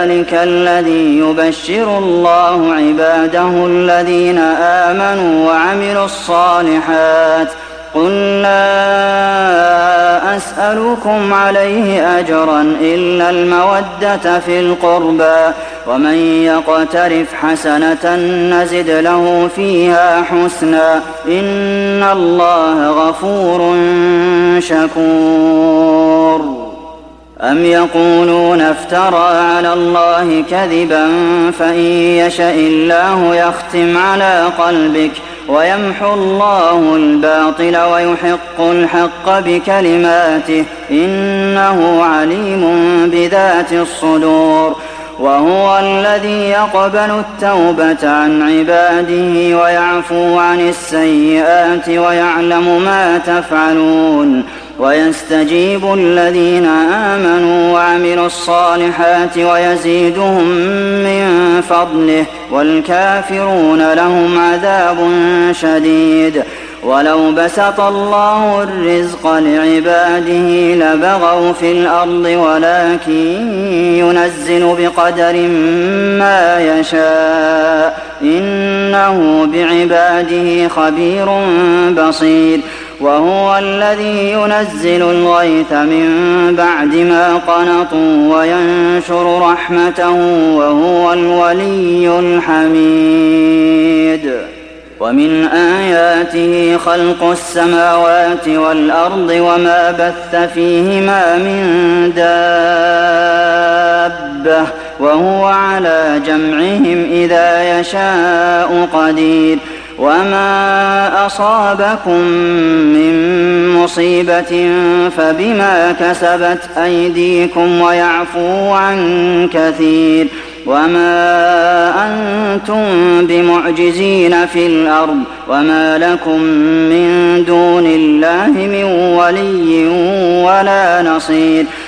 فذلك الذي يبشر الله عباده الذين آمنوا وعملوا الصالحات قل لا أسألكم عليه أجرا إلا المودة في القربى ومن يقترف حسنة نزد له فيها حسنا إن الله غفور شكور أم يقولون افترى على الله كذبا فإن يشأ الله يختم على قلبك ويمحو الله الباطل ويحق الحق بكلماته إنه عليم بذات الصدور وهو الذي يقبل التوبة عن عباده ويعفو عن السيئات ويعلم ما تفعلون ويستجيب الذين آمنوا وعملوا الصالحات ويزيدهم من فضله والكافرون لهم عذاب شديد ولو بسط الله الرزق لعباده لبغوا في الأرض ولكن ينزل بقدر ما يشاء إنه بعباده خبير بصير وهو الذي ينزل الغيث من بعد ما قنطوا وينشر رحمته وهو الولي الحميد ومن آياته خلق السماوات والأرض وما بث فيهما من دابة وهو على جمعهم إذا يشاء قدير وما أصابكم من مصيبة فبما كسبت أيديكم ويعفو عن كثير وما أنتم بمعجزين في الأرض وما لكم من دون الله من ولي ولا نصير